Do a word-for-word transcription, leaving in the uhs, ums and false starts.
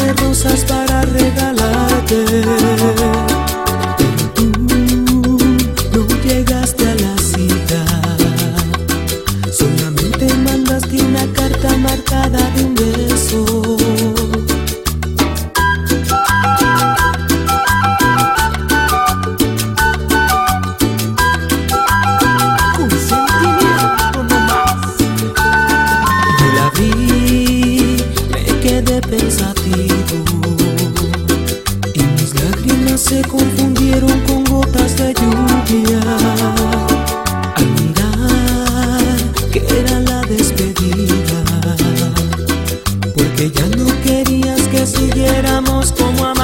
de rosas para regalarte, pero tú no llegaste a la cita. Solamente mandaste una carta marcada de un beso. Con sentimiento nomás. Yo la vi, me quedé pensativo y mis lágrimas se confundieron con gotas de lluvia al mirar que era la despedida, porque ya no querías que siguiéramos como amigos.